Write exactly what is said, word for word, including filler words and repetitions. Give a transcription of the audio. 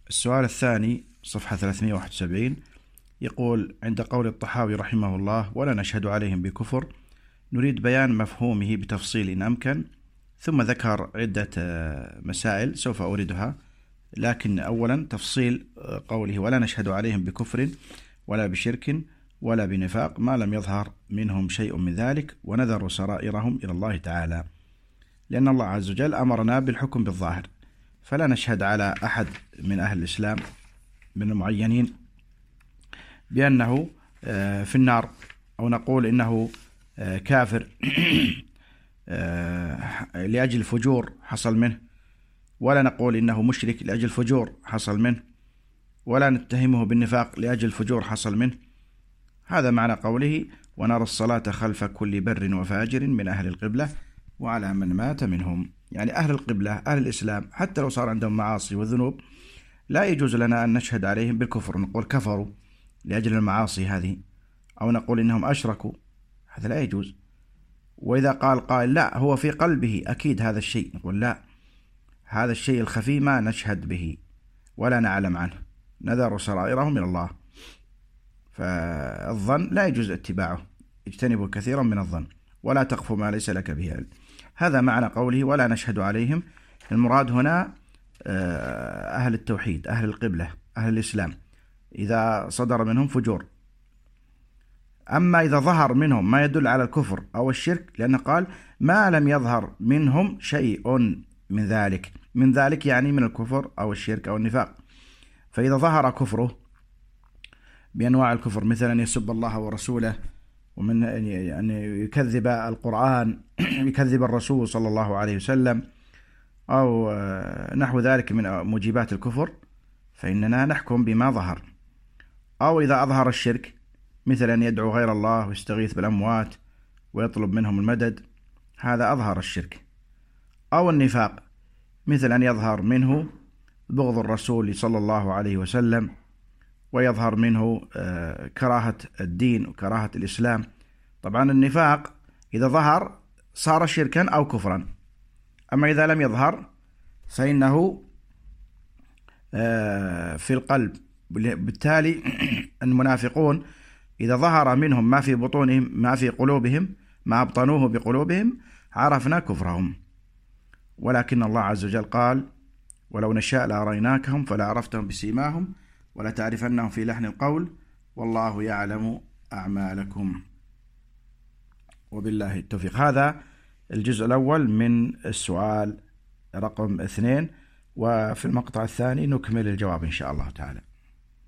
السؤال الثاني صفحة ثلاثمائة وواحد وسبعين يقول: عند قول الطحاوي رحمه الله ولا نشهد عليهم بكفر، نريد بيان مفهومه بتفصيل إن أمكن. ثم ذكر عدة مسائل سوف أوردها، لكن أولا تفصيل قوله ولا نشهد عليهم بكفر ولا بشرك ولا بنفاق ما لم يظهر منهم شيء من ذلك ونذر سرائرهم إلى الله تعالى، لأن الله عز وجل أمرنا بالحكم بالظاهر، فلا نشهد على أحد من أهل الإسلام من المعينين بأنه في النار، أو نقول إنه كافر لأجل فجور حصل منه، ولا نقول إنه مشرك لأجل فجور حصل منه، ولا نتهمه بالنفاق لأجل فجور حصل منه. هذا معنى قوله ونرى الصلاة خلف كل بر وفاجر من أهل القبلة وعلى من مات منهم. يعني أهل القبلة أهل الإسلام حتى لو صار عندهم معاصي وذنوب لا يجوز لنا أن نشهد عليهم بالكفر، نقول كفروا لأجل المعاصي هذه، أو نقول إنهم أشركوا، هذا لا يجوز. وإذا قال قائل لا هو في قلبه أكيد هذا الشيء، نقول لا، هذا الشيء الخفي ما نشهد به ولا نعلم عنه، نذر سرائرهم إلى الله. فالظن لا يجوز اتباعه، اجتنبوا كثيرا من الظن ولا تقف ما ليس لك به علم. هذا معنى قوله ولا نشهد عليهم. المراد هنا أهل التوحيد أهل القبلة أهل الإسلام إذا صدر منهم فجور. أما إذا ظهر منهم ما يدل على الكفر أو الشرك، لأنه قال ما لم يظهر منهم شيء من ذلك، من ذلك يعني من الكفر أو الشرك أو النفاق. فإذا ظهر كفره بأنواع الكفر، مثلا أن يسب الله ورسوله، ومن أن يكذب القرآن يكذب الرسول صلى الله عليه وسلم، أو نحو ذلك من موجبات الكفر، فإننا نحكم بما ظهر. أو إذا أظهر الشرك، مثل أن يدعو غير الله ويستغيث بالأموات ويطلب منهم المدد، هذا أظهر الشرك. أو النفاق، مثل أن يظهر منه بغض الرسول صلى الله عليه وسلم، ويظهر منه كراهة الدين وكراهة الإسلام. طبعا النفاق إذا ظهر صار شركا أو كفرا، أما إذا لم يظهر فإنه في القلب. بالتالي المنافقون إذا ظهر منهم ما في بطونهم ما في قلوبهم ما أبطنوه بقلوبهم عرفنا كفرهم، ولكن الله عز وجل قال ولو نشاء لأريناكهم فلعرفتهم بسيماهم ولتعرفنهم في لحن القول والله يعلم أعمالكم. وبالله التوفيق. هذا الجزء الأول من السؤال رقم اثنين، وفي المقطع الثاني نكمل الجواب إن شاء الله تعالى.